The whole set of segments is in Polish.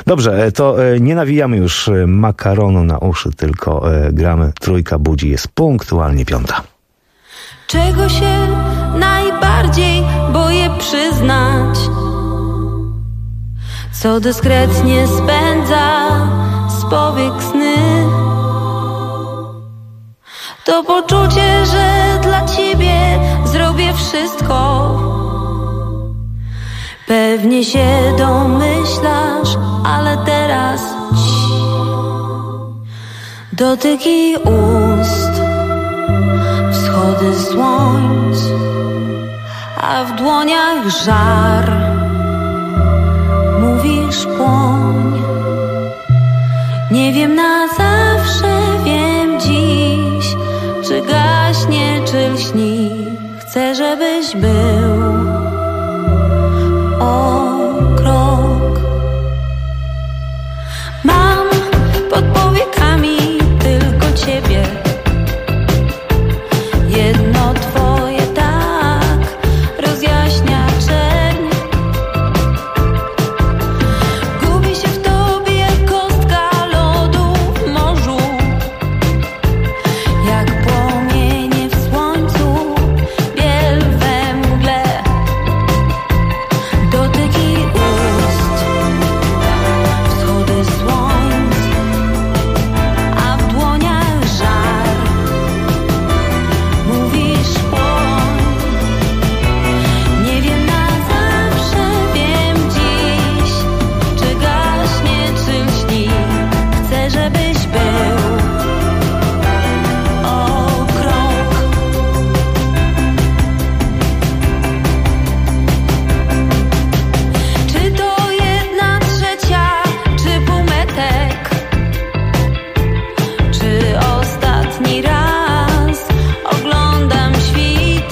Dobrze, to nie nawijamy już makaronu na uszy, tylko gramy Trójka budzi, jest punktualnie 5. Czego się najbardziej boję przyznać? Co dyskretnie spędza z powiek sny? To poczucie, że dla ciebie zrobię wszystko. Pewnie się domyślasz, ale teraz dotyki ust, wschody słońc, a w dłoniach żar. Mówisz płoń. Nie wiem na zawsze, wiem dziś, czy gaśnie, czy lśni. Chcę, żebyś był o krok. Mam pod powiekami tylko ciebie. Jedno twoje tak rozjaśnia czerń. Gubi się w tobie jak kostka lodu w morzu, jak płomienie w słońcu, biel we mgle. Dotyki ust, wschody słońc, a w dłoniach żar. Mówisz płoń. Nie wiem na zawsze, wiem dziś, czy gaśnie, czy lśni. Chcę, żebyś był o krok. Czy to 1/3, czy półmetek? Czy ostatni raz oglądam świt?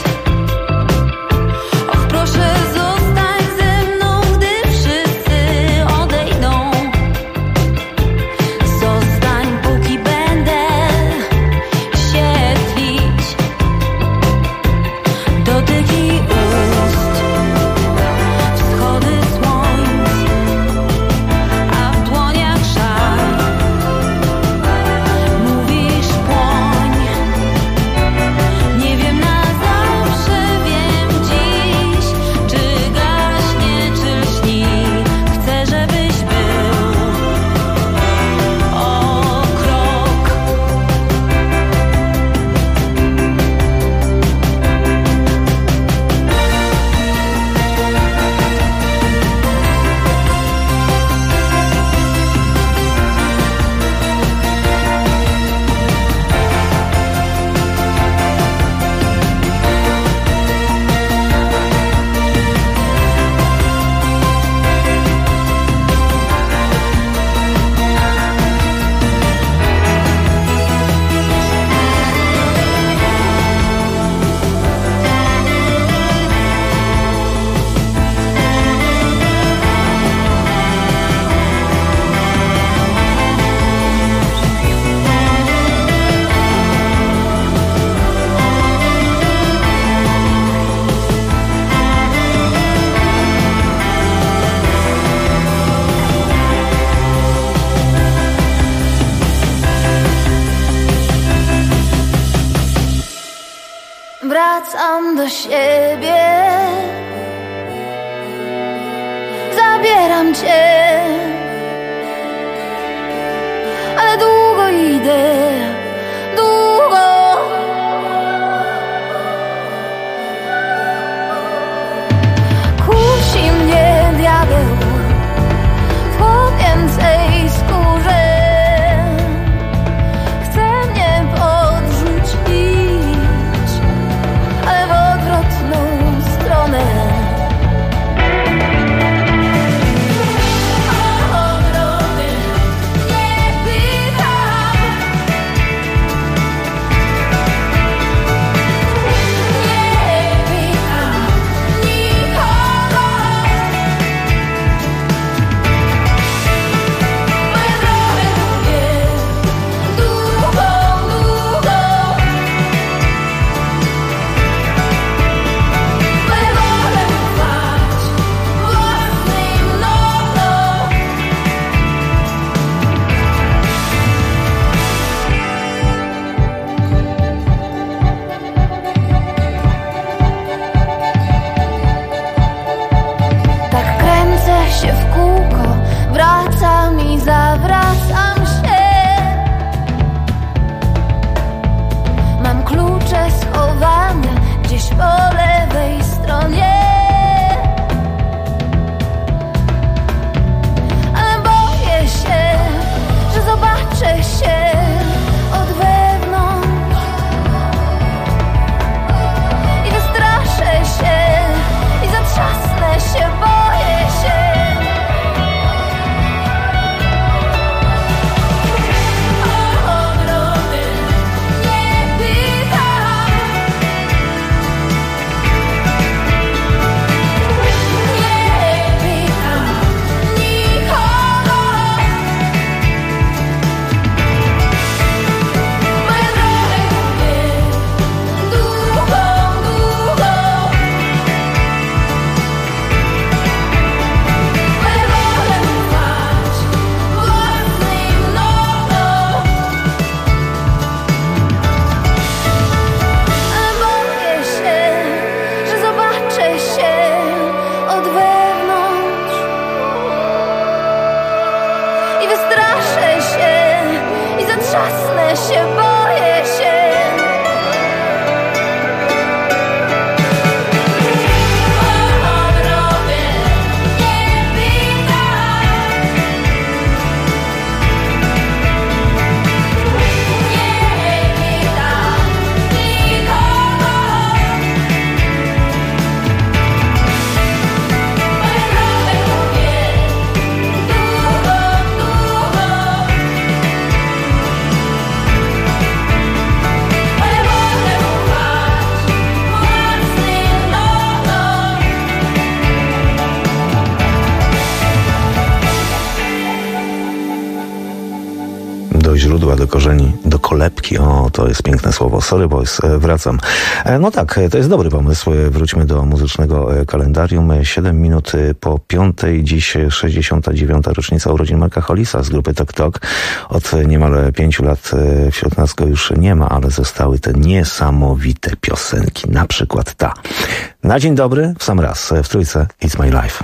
Och, proszę, zostań ze mną, gdy wszyscy odejdą. Zostań, póki będę świetlić. Dotyki ust, wschody słońc, a w dłoniach żar. Mówisz płoń. Nie wiem na zawsze, wiem dziś, czy gaśnie, czy lśni. Chcę, żebyś był o krok. Wracam do siebie, zabieram cię, ale długo idę, długo. Kusi mnie diabeł w chłopięcej skórze. Chce mnie podrzucić, ale w odwrotną stronę. Zasnę się, boję się. Do źródła, do korzeni, do kolebki. O, to jest piękne słowo. Sorry boys, wracam. No tak, to jest dobry pomysł. Wróćmy do muzycznego kalendarium. 7 minut po 5. Dziś 69. rocznica urodzin Marka Hollisa z grupy Tok Tok. Od niemal 5 lat wśród nas go już nie ma, ale zostały te niesamowite piosenki. Na przykład ta. Na dzień dobry, w sam raz, w trójce It's My Life.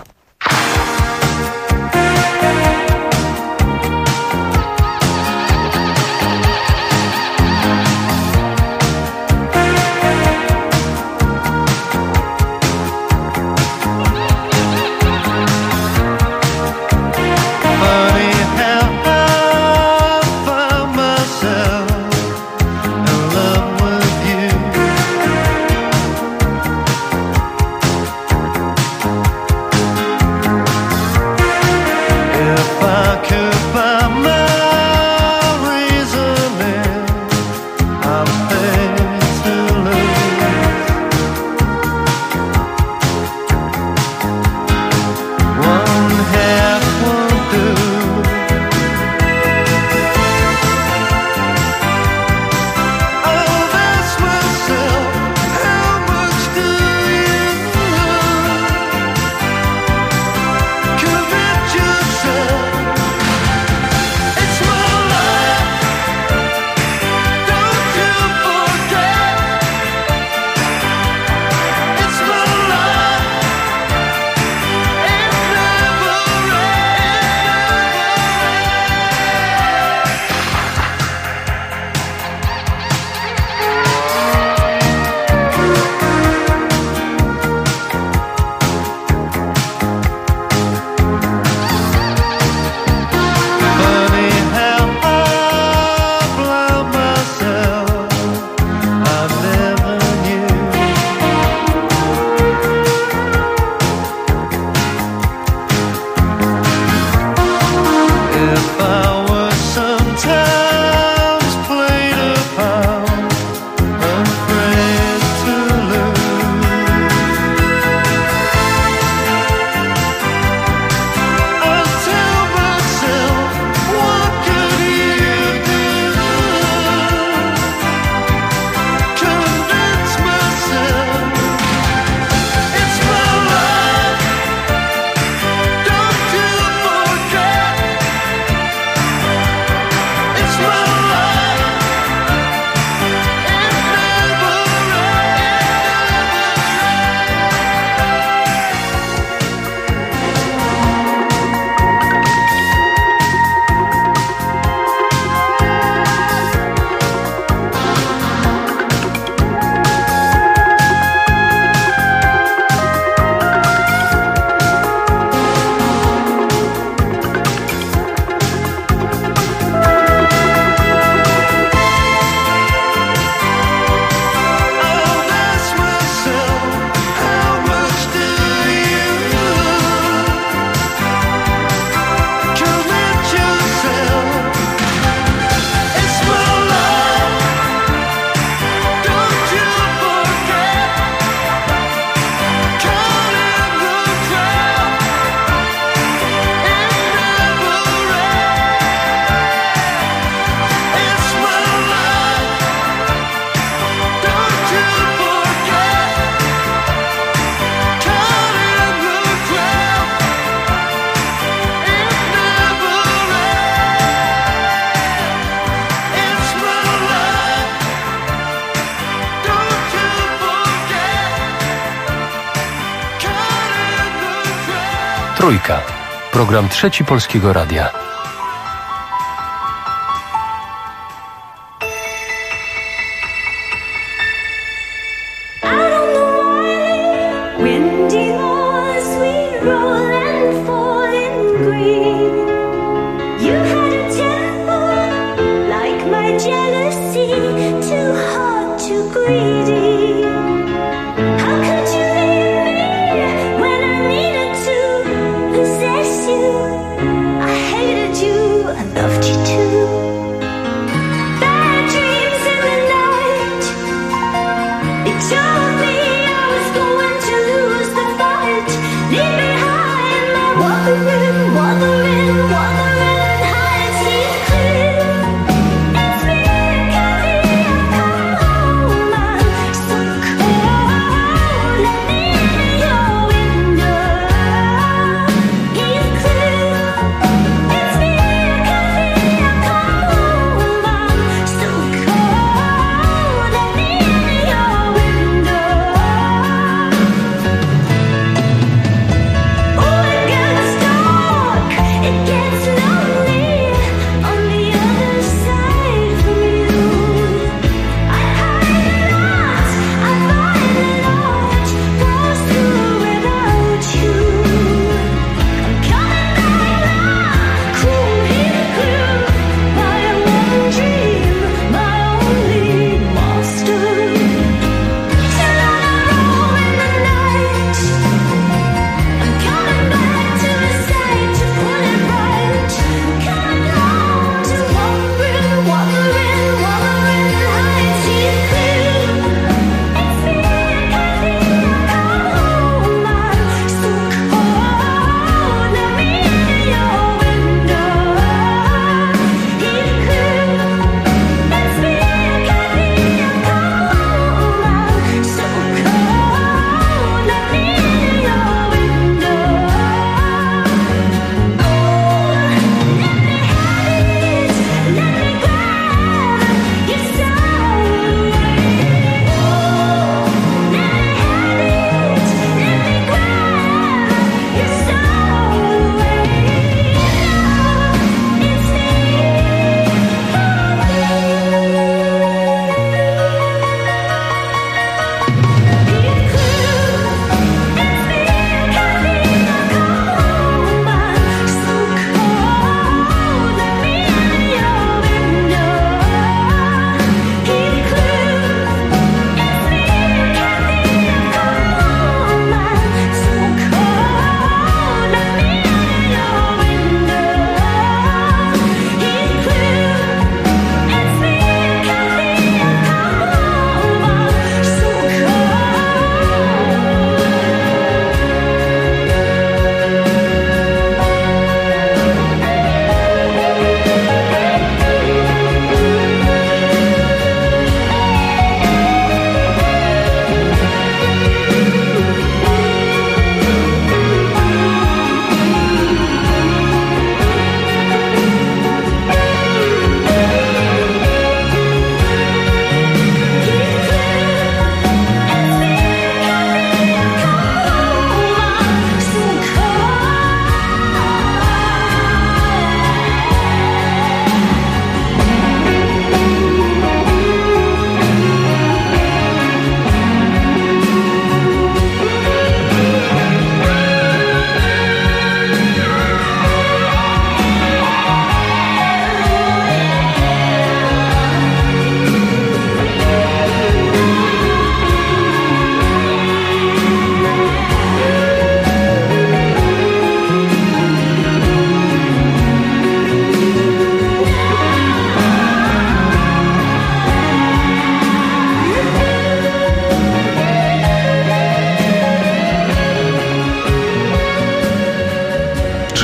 Trójka. Program Trzeci Polskiego Radia.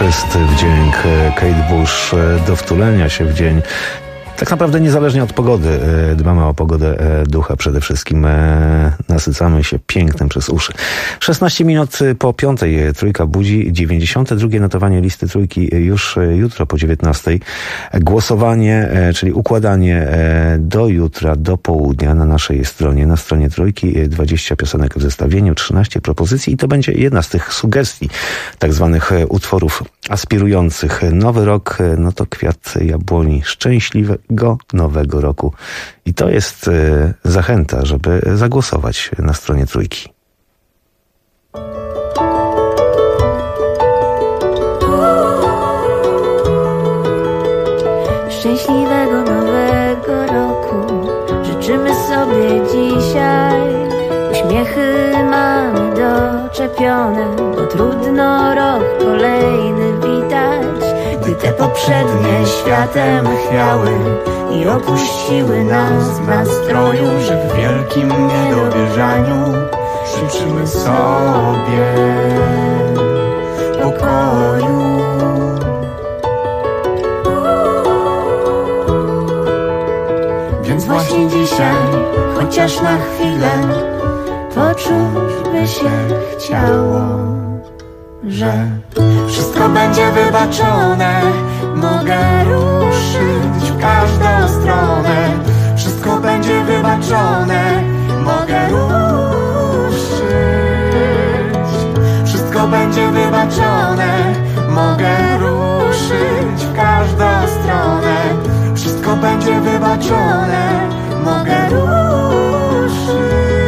jest wdzięk Kate Bush do wtulenia się w dzień. Tak naprawdę niezależnie od pogody, dbamy o pogodę ducha przede wszystkim, nasycamy się pięknem przez uszy. 16 minut po 5, Trójka budzi, 92 notowanie listy Trójki już jutro po 19. Głosowanie, czyli układanie do jutra, do południa na naszej stronie, na stronie Trójki, 20 piosenek w zestawieniu, 13 propozycji i to będzie jedna z tych sugestii, tak zwanych utworów aspirujących. Nowy rok, no to kwiat jabłoni, szczęśliwego nowego roku. I to jest zachęta, żeby zagłosować na stronie Trójki. Szczęśliwego nowego roku życzymy sobie dzisiaj. Uśmiechy mamy doczepione, bo trudno rok kolejny witać. Gdy te poprzednie światem chwiały i opuściły nas w nastroju, że w wielkim niedowierzaniu życzymy sobie pokoju. Więc właśnie dzisiaj, chociaż na chwilę, poczuć by się chciało, że wszystko będzie wybaczone. Mogę ruszyć w każdą stronę. Wszystko będzie wybaczone. Mogę ruszyć. Wszystko będzie wybaczone. Mogę ruszyć w każdą stronę. Wszystko będzie wybaczone. Mogę ruszyć.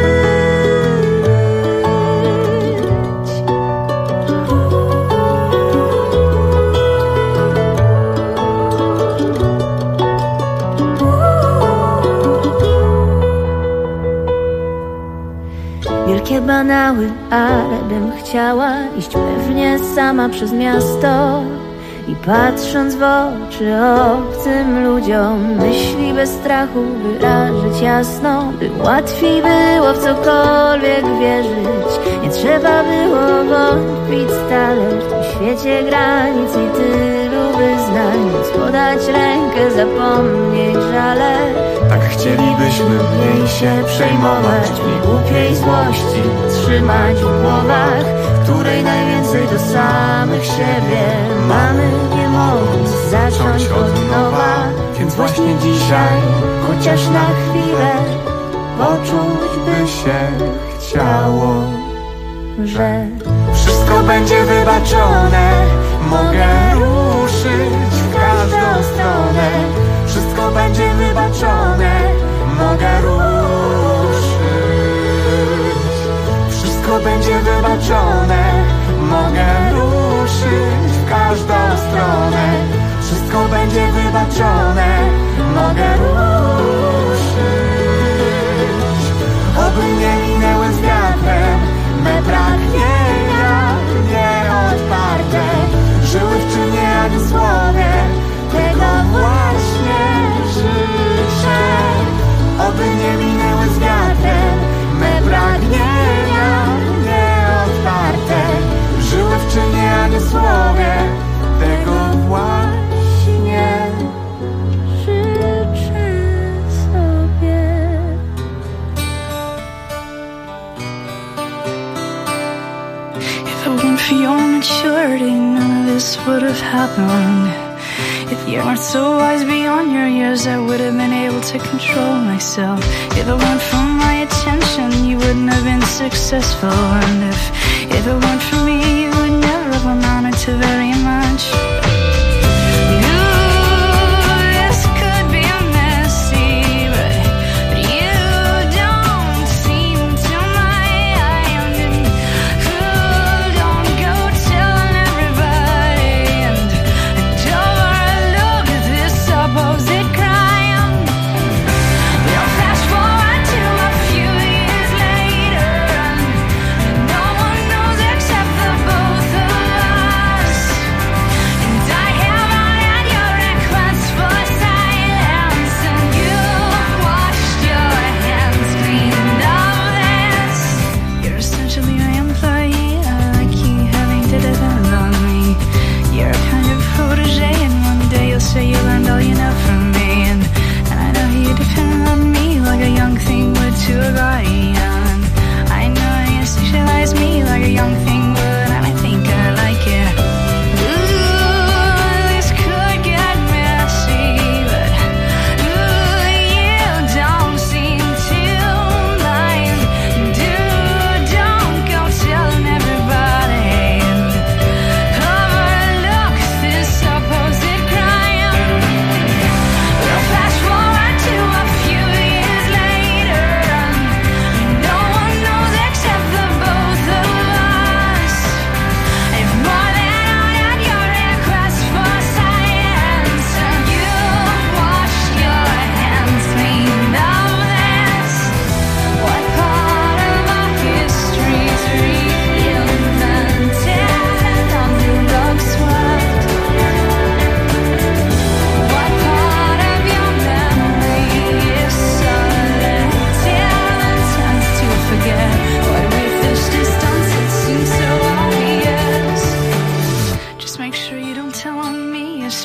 Wielkie banały, ale bym chciała iść pewnie sama przez miasto i patrząc w oczy obcym ludziom, myśli bez strachu wyrazić jasno, by łatwiej było w cokolwiek wierzyć. Nie trzeba było wątpić stale w tym świecie granic i tylu wyznań, więc podać rękę, zapomnieć żale. Tak chcielibyśmy mniej się przejmować, mniej głupiej złości trzymać w głowach, w której najwięcej do samych siebie mamy, nie mogąc zacząć od nowa. Więc właśnie dzisiaj, chociaż na chwilę, poczuć by się chciało, że wszystko będzie wybaczone. Mogę ruszyć w każdą stronę. Wszystko będzie wybaczone. Mogę ruszyć. Wszystko będzie wybaczone. Mogę ruszyć w każdą stronę. Wszystko będzie wybaczone. Mogę ruszyć. Oby nie minęły z wiatrem me pragnienia nieodparte. Żyły w czynie, a nie słowie. Tego właśnie życzę. Oby nie minęły z wiatrem me pragnienia nieodparte. Żyły w czynie, a nie słowie. Tego właśnie życzę sobie. If it weren't for your maturity, none of this would have happened. If you weren't so wise beyond your years, I would have been able to control myself. If it weren't for my attention, you wouldn't have been successful. And if it weren't for me, you would never have amounted to very much.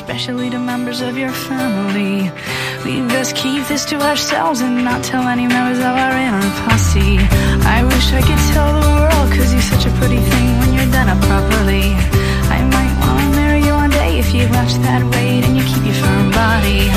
especially to members of your family. We best keep this to ourselves and not tell any members of our inner posse. I wish I could tell the world, cause you're such a pretty thing when you're done up properly. I might wanna marry you one day if you watch that weight and you keep your firm body.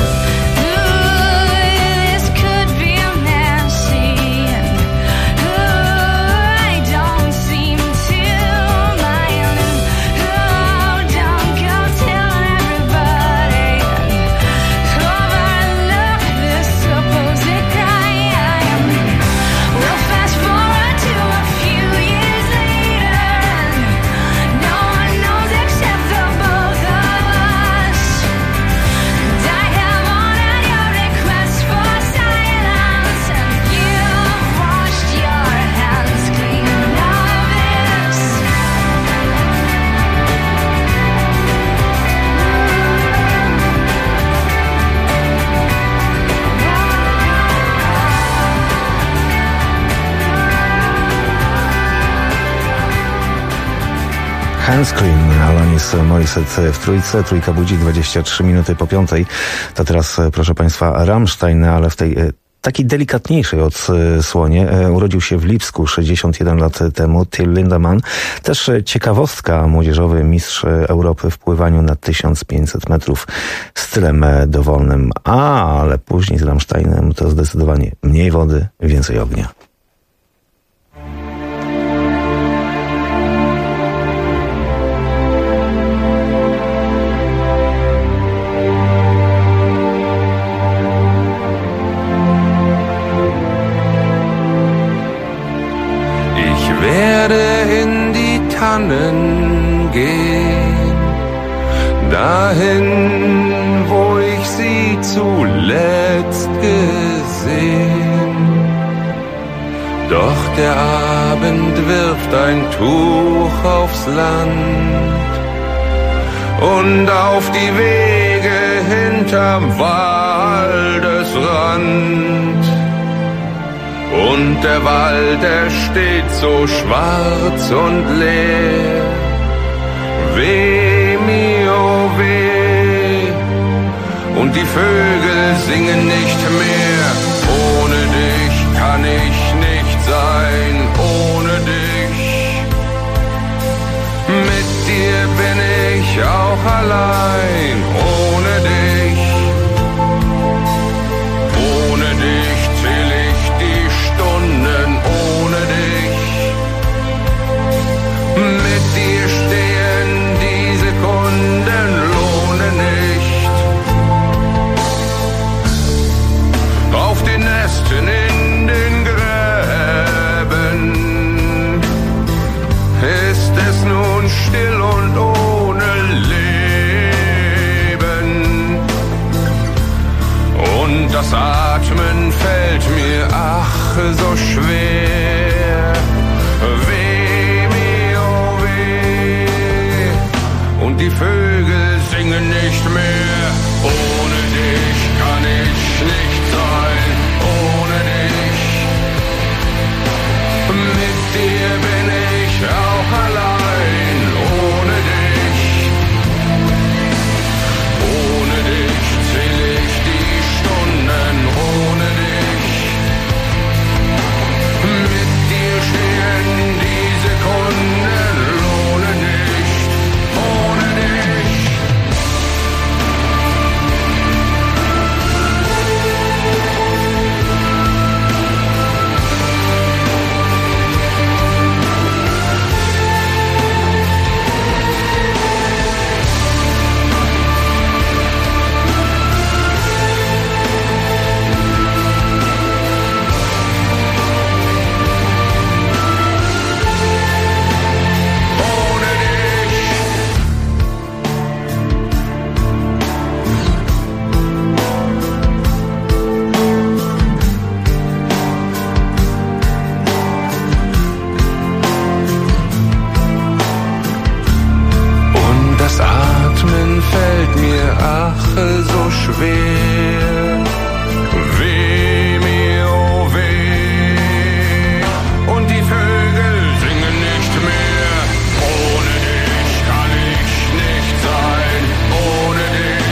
Handscreen, Alanis Morissette w trójce. Trójka budzi 23 minuty po 5. To teraz, proszę Państwa, Rammstein, ale w tej takiej delikatniejszej odsłonie. Urodził się w Lipsku 61 lat temu Till Lindemann. Też ciekawostka, młodzieżowy mistrz Europy w pływaniu na 1500 metrów stylem dowolnym. Ale później z Rammsteinem to zdecydowanie mniej wody, więcej ognia. Gehen, dahin, wo ich sie zuletzt gesehen. Doch der Abend wirft ein Tuch aufs Land und auf die Wege hinterm Waldesrand. Und der Wald, der steht so schwarz und leer. Weh, mio, weh. Und die Vögel singen nicht mehr. Ohne dich kann ich nicht sein, ohne dich. Mit dir bin ich auch allein, ohne dich. Ohne dich zähl ich die Stunden, ohne dich. Mit dir stehen die Sekunden, lohne nicht. Auf den Ästen in den Gräben ist es nun still und ohne Leben. Und das Atmen fällt mir ach so schwer. Weh, mir, oh weh. Und die Vögel singen nicht mehr. Ohne dich kann ich nicht sein, ohne dich. Mit dir bin ich auch allein, ohne dich. Ohne dich zähl ich die Stunden, ohne dich. Mit dir stehen die Sekunden, lohne nicht, ohne dich. Fällt mir ach so schwer. Weh, mir, oh weh. Und die Vögel singen nicht mehr. Ohne dich kann ich nicht sein. Ohne dich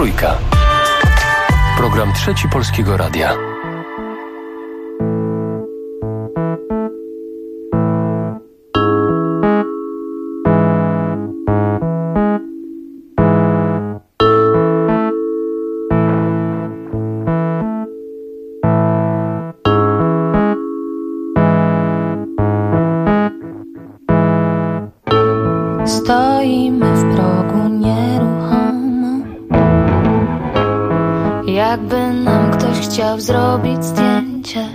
Trójka. Program Trzeci Polskiego Radia. Stoimy w progu nieruchomo, jakby nam ktoś chciał zrobić zdjęcie.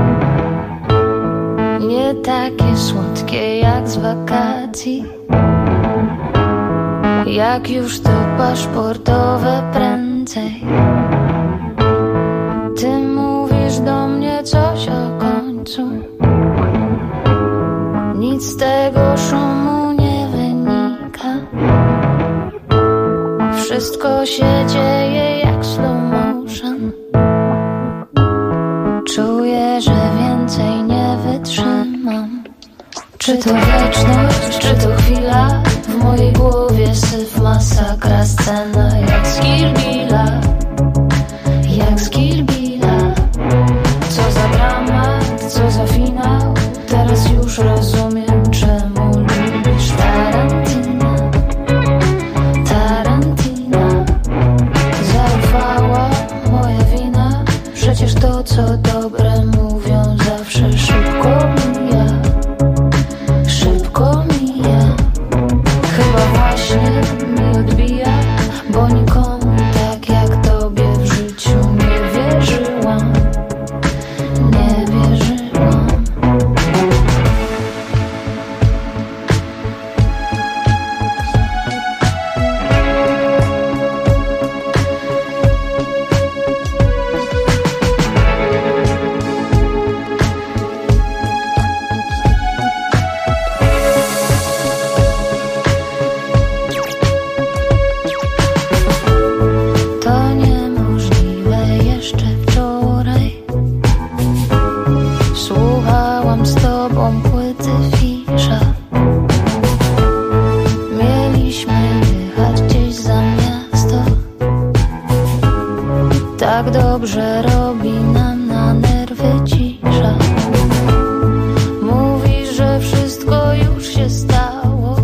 Nie takie słodkie jak z wakacji, jak już to paszportowe prędzej. Ty mówisz do mnie coś o końcu, nic z tego szumu nie wynika. Wszystko się dzieje jak slow motion. Czuję, że więcej nie wytrzymam. Czy to wieczność, czy to chwila? W mojej głowie syf, masakra, scena jak z Kill Billa. Jak z Kill Billa. Co za dramat, co za finał. Teraz już rozumiem, czemu lubisz Tarantina. Tarantina. Zaufała, moja wina. Przecież to, co dobre mówią, zawsze szybko mija. Szybko mija. Chyba właśnie mi odbija, bo nikomu tak jak tobie w życiu nie wierzyłam. Nie wierzyłam. To niemożliwe jeszcze wczoraj. Słuchałam z tobą płyty Fisza. Mieliśmy jechać gdzieś za miasto. Tak dobrze robi nam na nerwy cisza. Mówisz, że wszystko już się stało,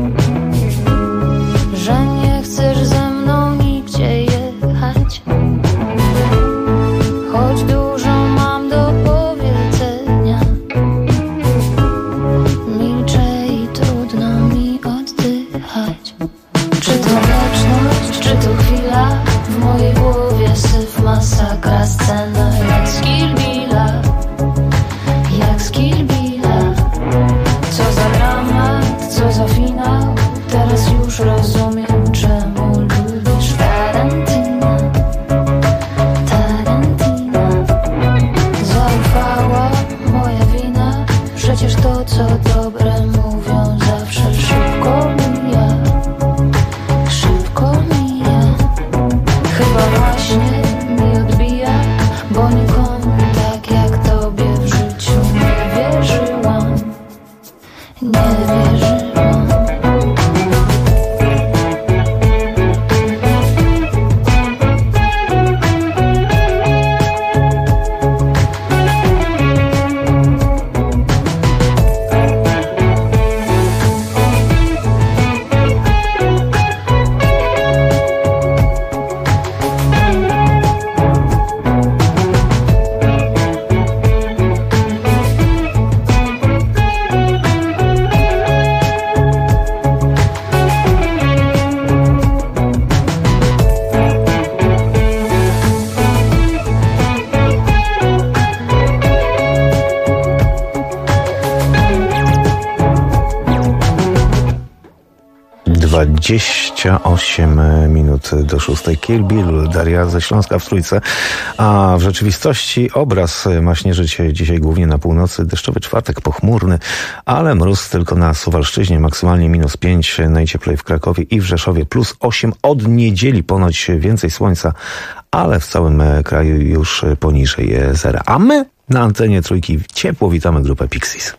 że nie chcesz ze mną nigdzie jechać. Choć dużo mam do powiedzenia, milczę i trudno mi oddychać. Czy to wieczność, czy to chwila? W mojej głowie syf, masakra, scena jak z Kill Billa. Jak z Kill Billa. Co za dramat, co za finał. Teraz już rozumiem, czemu lubisz Tarantina. Tarantina. Zaufała, moja wina. Przecież to, co dobre mówią, zawsze szybko mija. Szybko mija. Chyba właśnie mi odbija, bo nikomu tak jak tobie w życiu nie wierzyłam. Nie wierzyłam. Dwadzieścia 8 minut do 6. Kill Bill, Daria ze Śląska w Trójce. A w rzeczywistości obraz ma śnieżyć dzisiaj głównie na północy. Deszczowy czwartek, pochmurny, ale mróz tylko na Suwalszczyźnie. Maksymalnie -5, najcieplej w Krakowie i w Rzeszowie +8. Od niedzieli ponoć więcej słońca, ale w całym kraju już poniżej zera. A my na antenie Trójki ciepło witamy grupę Pixies.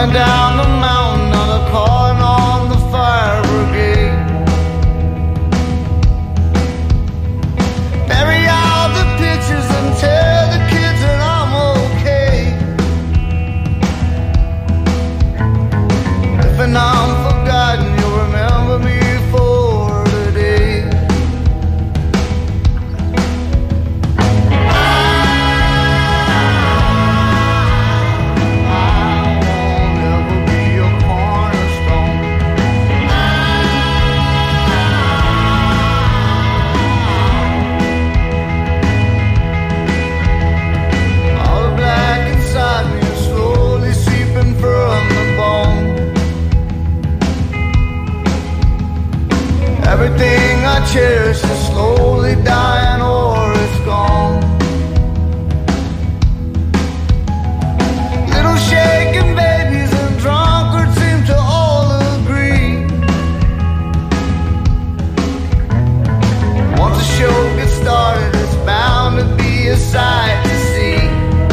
Running down the mountain, another calling on the fire brigade. Bury all the pictures and tell the kids that I'm okay. If I'm forgotten, you'll remember me for today. Everything I cherish is slowly dying or it's gone. Little shaking babies and drunkards seem to all agree. Once the show gets started, it's bound to be a sight to see.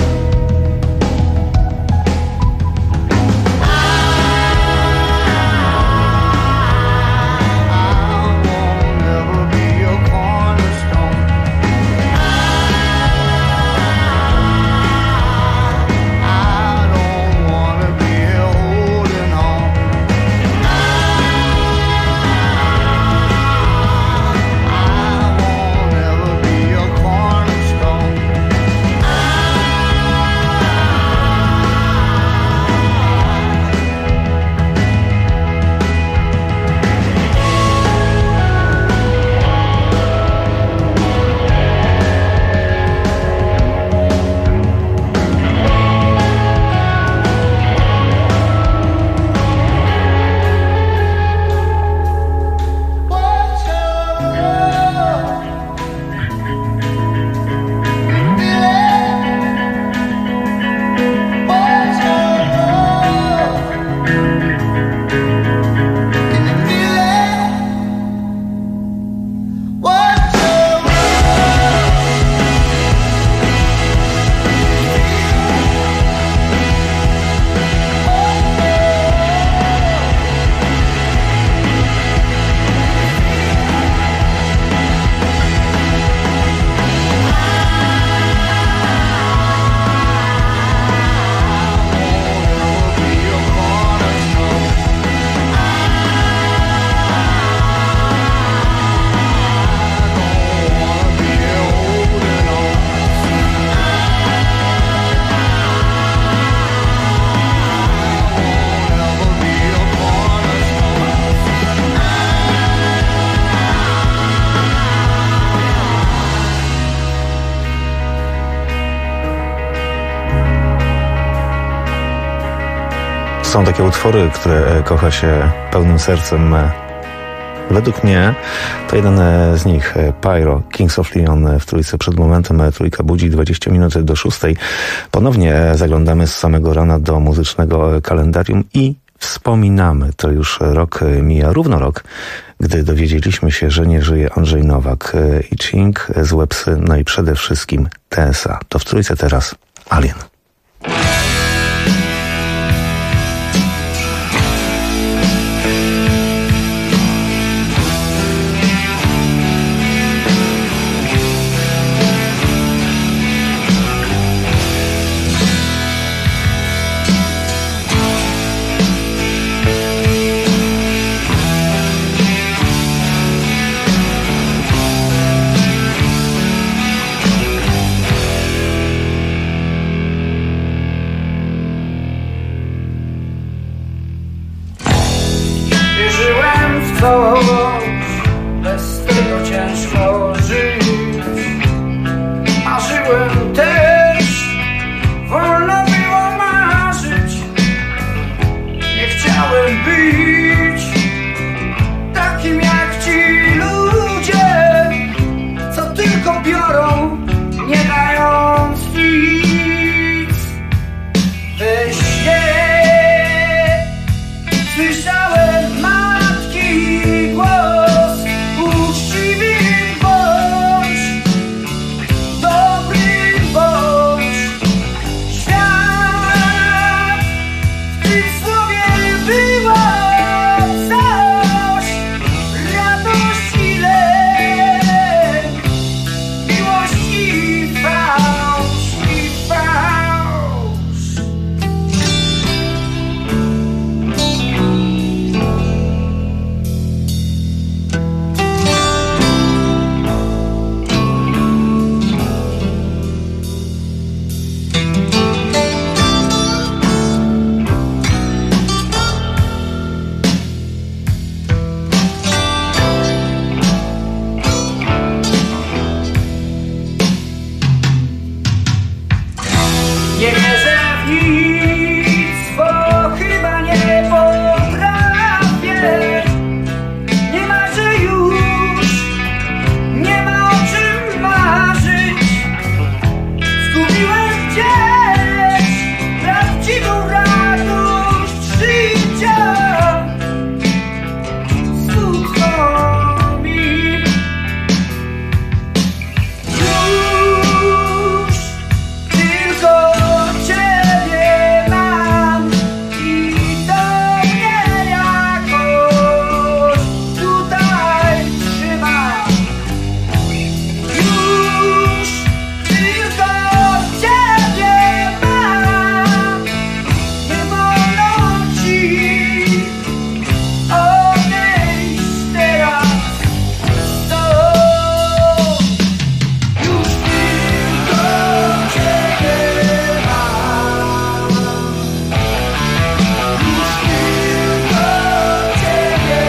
Są takie utwory, które kocha się pełnym sercem. Według mnie to jeden z nich, Pyro, Kings of Leon w trójce przed momentem. Trójka budzi 20 minut do 6. Ponownie zaglądamy z samego rana do muzycznego kalendarium i wspominamy. To już rok mija, równo rok, gdy dowiedzieliśmy się, że nie żyje Andrzej Nowak. Itching z Łebsy, no i przede wszystkim TSA. To w trójce teraz Alien. Nie wierzę w nic, bo chyba nie potrafię. Nie marzę już, nie ma o czym marzyć. Zgubiłem gdzieś prawdziwą radość życia. Smutno mi już tylko Ciebie mam i to mnie jakoś tutaj trzyma. Już tylko Ciebie mam, nie wolno Ci odejść teraz stąd. Już tylko Ciebie mam, już tylko Ciebie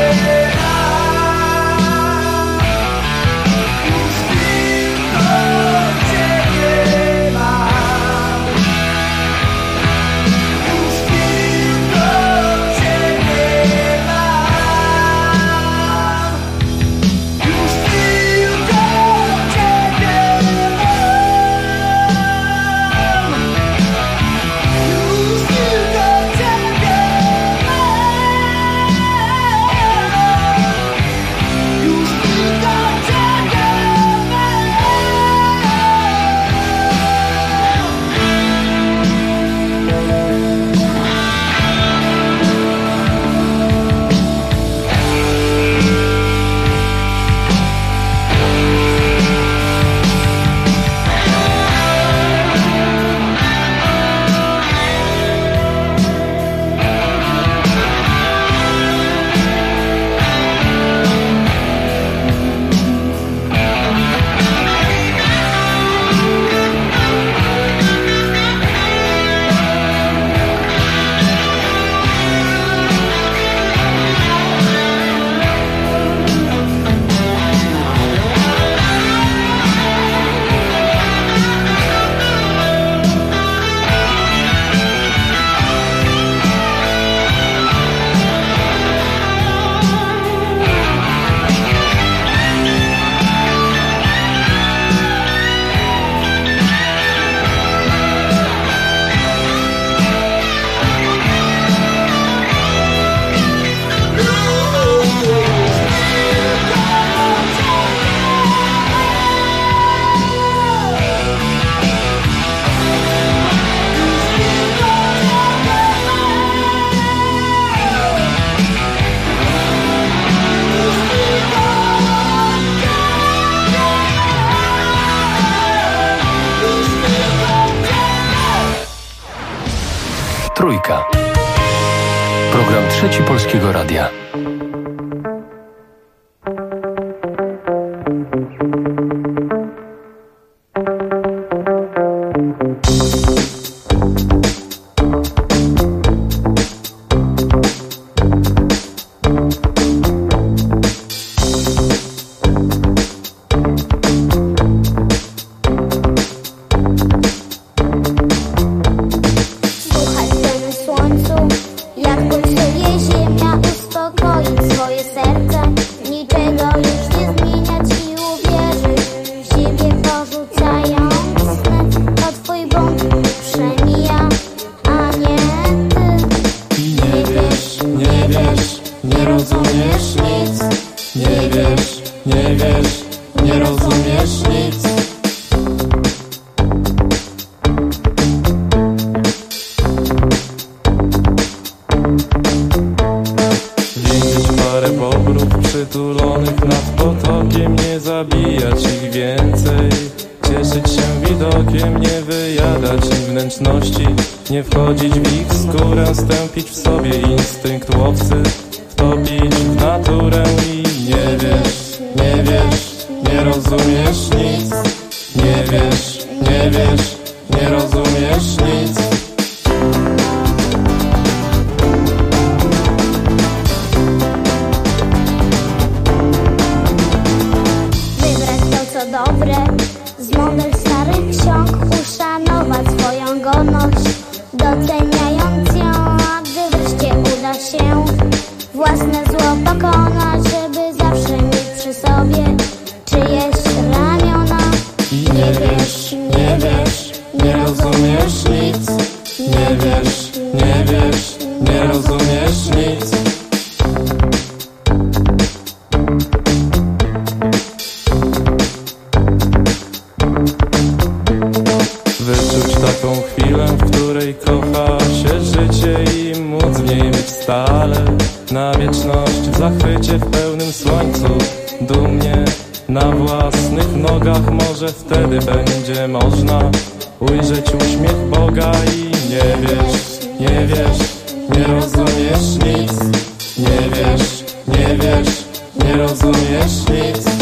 Trójka. Program Trzeci Polskiego Radia. Nie wchodzić w ich skórę, stępić w sobie instynkt łowcy, wtopić w naturę i nie wiesz, nie rozumiesz nic. Nie wiesz, nie rozumiesz nic. Wybrać to co dobre z model starych ksiąg, uszanować swoją godność. nie rozumiesz nic. Nie wiesz, nie wiesz, nie rozumiesz nic. Wyczuć taką chwilę, w której kocha się życie i móc w niej być stale. Na wieczność w zachwycie, w pełnym słońcu, dumnie na własnych nogach. Może wtedy będzie można ujrzeć uśmiech Boga i nie wiesz, nie wiesz, nie rozumiesz nic. Nie wiesz, nie wiesz, nie rozumiesz nic.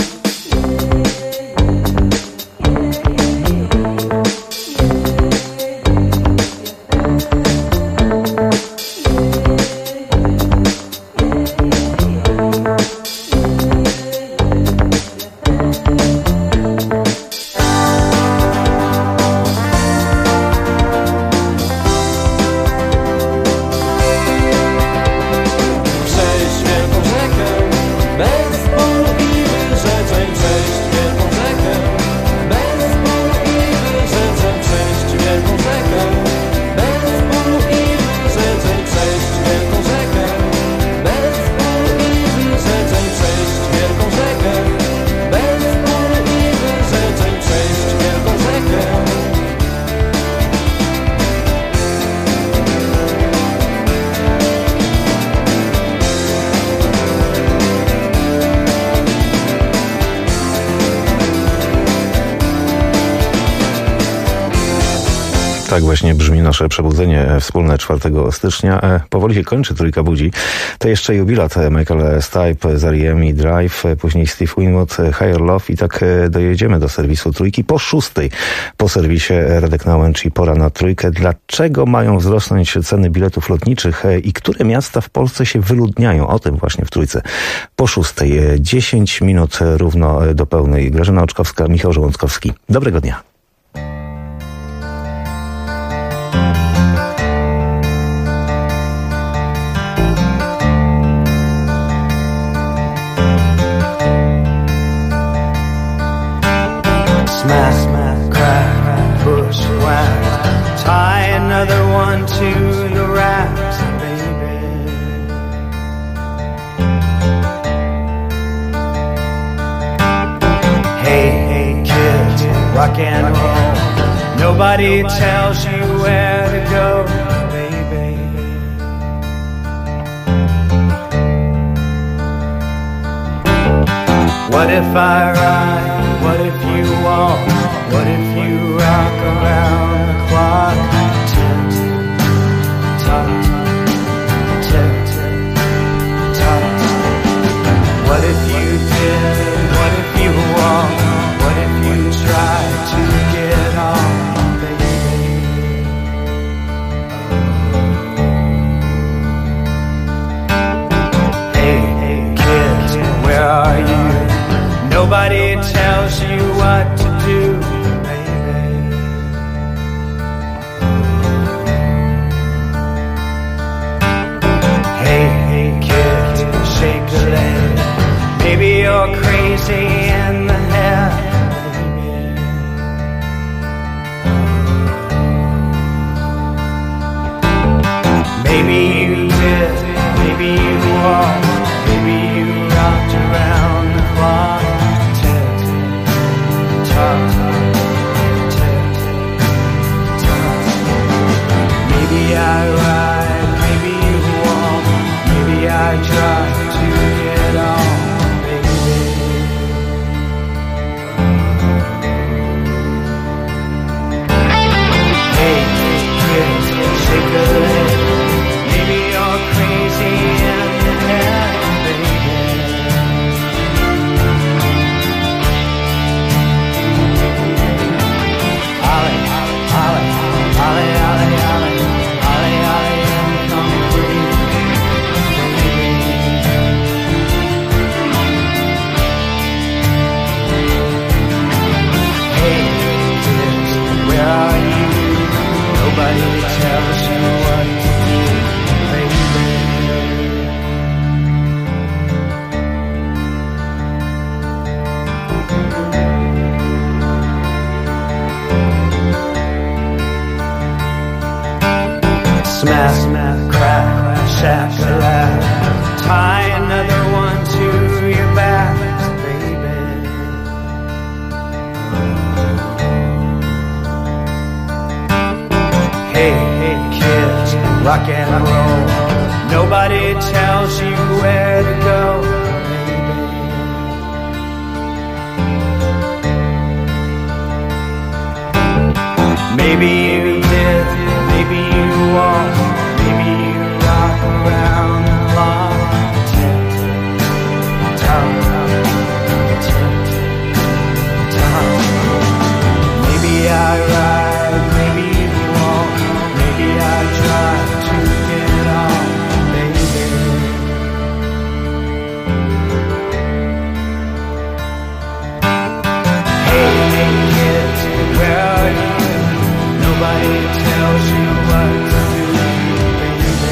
Tak właśnie brzmi nasze przebudzenie wspólne 4 stycznia. Powoli się kończy Trójka Budzi. To jeszcze jubilat Michael Stipe z R.E.M. i Drive, później Steve Winwood, Higher Love i tak dojedziemy do serwisu Trójki po 6. Po serwisie Radek Nałęcz i Pora na Trójkę. Dlaczego mają wzrosnąć ceny biletów lotniczych i które miasta w Polsce się wyludniają? O tym właśnie w Trójce. Po 6. 10 minut równo do pełnej. Grażyna Oczkowska, Michał Żołądkowski. Dobrego dnia. Smack, crack, push, whack. Tie another one to the racks, baby. Hey, kids, rock and roll. Nobody tells you where to go, baby. What if I ride? What if you walk? What if you rock around the clock? Tick, tock, tick, tock. What if you did? What if you walk? What if you try to get on, baby? Hey, kids, where are you? Nobody tells you what to do, baby. Hey, kid, shake a leg. Maybe you're crazy in the head, baby. Maybe you did, maybe you walked, maybe you rocked around the clock. Maybe I ride, maybe you walk, maybe I try to get on, baby. Hey, kids, shake a leg. Maybe you're crazy in the head, baby. Ollie, Ollie, Ollie, Ollie, Ollie, Ollie, Ollie, and come free, baby. Hey, kids, where are you? Nobody tells you what to do, baby. shakalaka, tie another one to your back, baby. Hey, hey, kids, rock and roll. Nobody tells you where to go, baby. Maybe you live, maybe you walk, maybe you rock around the clock. Tick, tock, tick, tock. Maybe I ride, maybe you walk, maybe I drive to get off, baby. Hey, hey kids, where are you? Nobody tells you what to do, baby.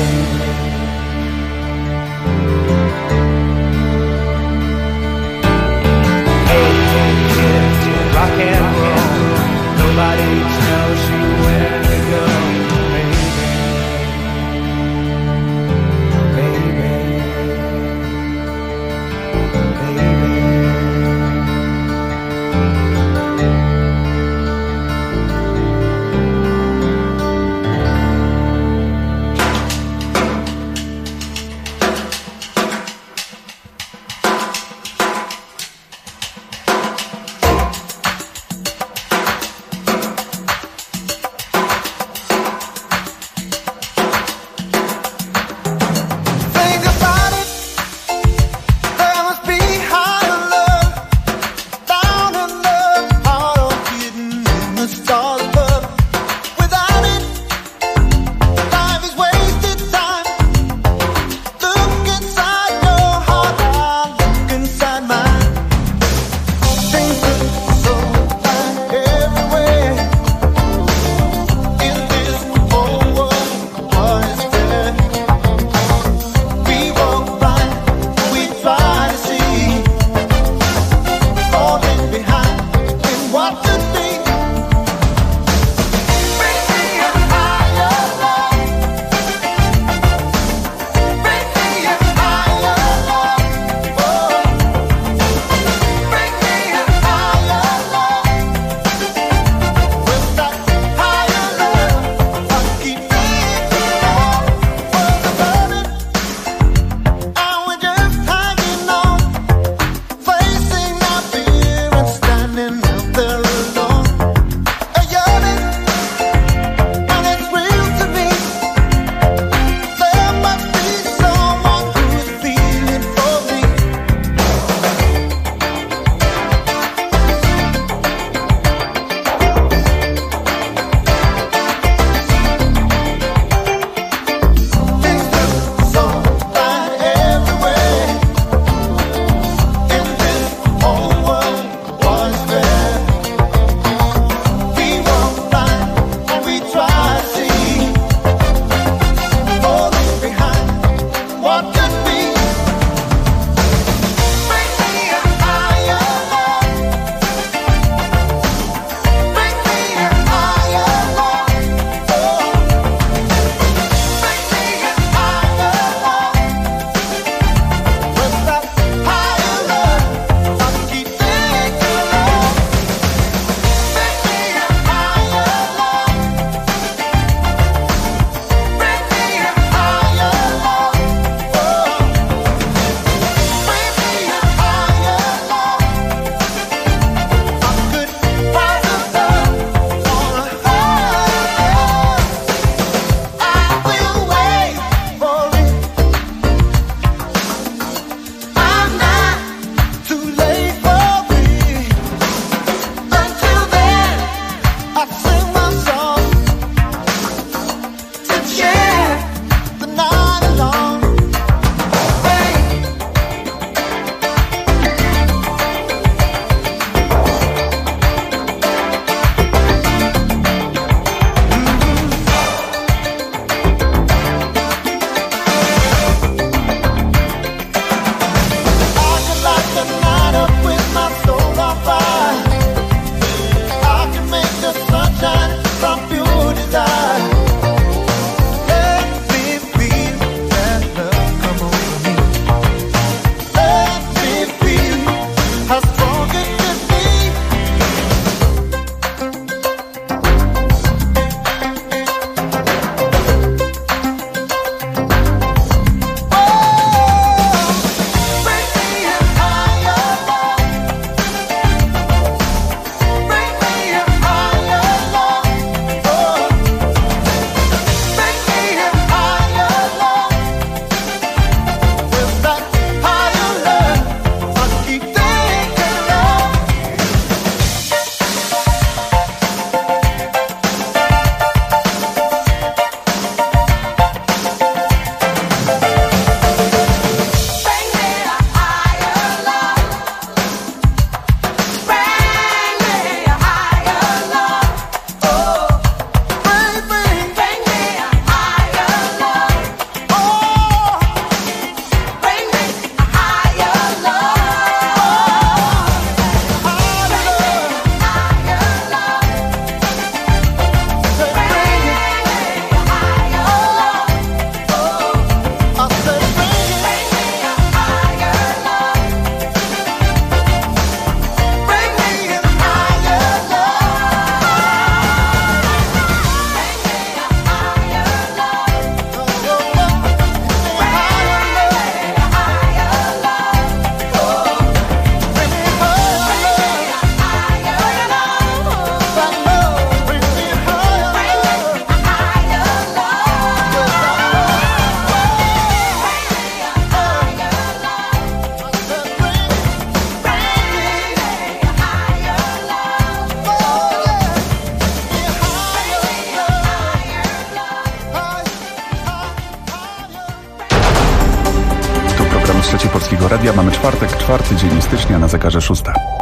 Hey, hey kids, rock and roll. Nobody tells you where to go, baby. Baby, baby. Trzeci Polskiego Radia. Mamy czwartek, 4 dzień stycznia, na zegarze 6.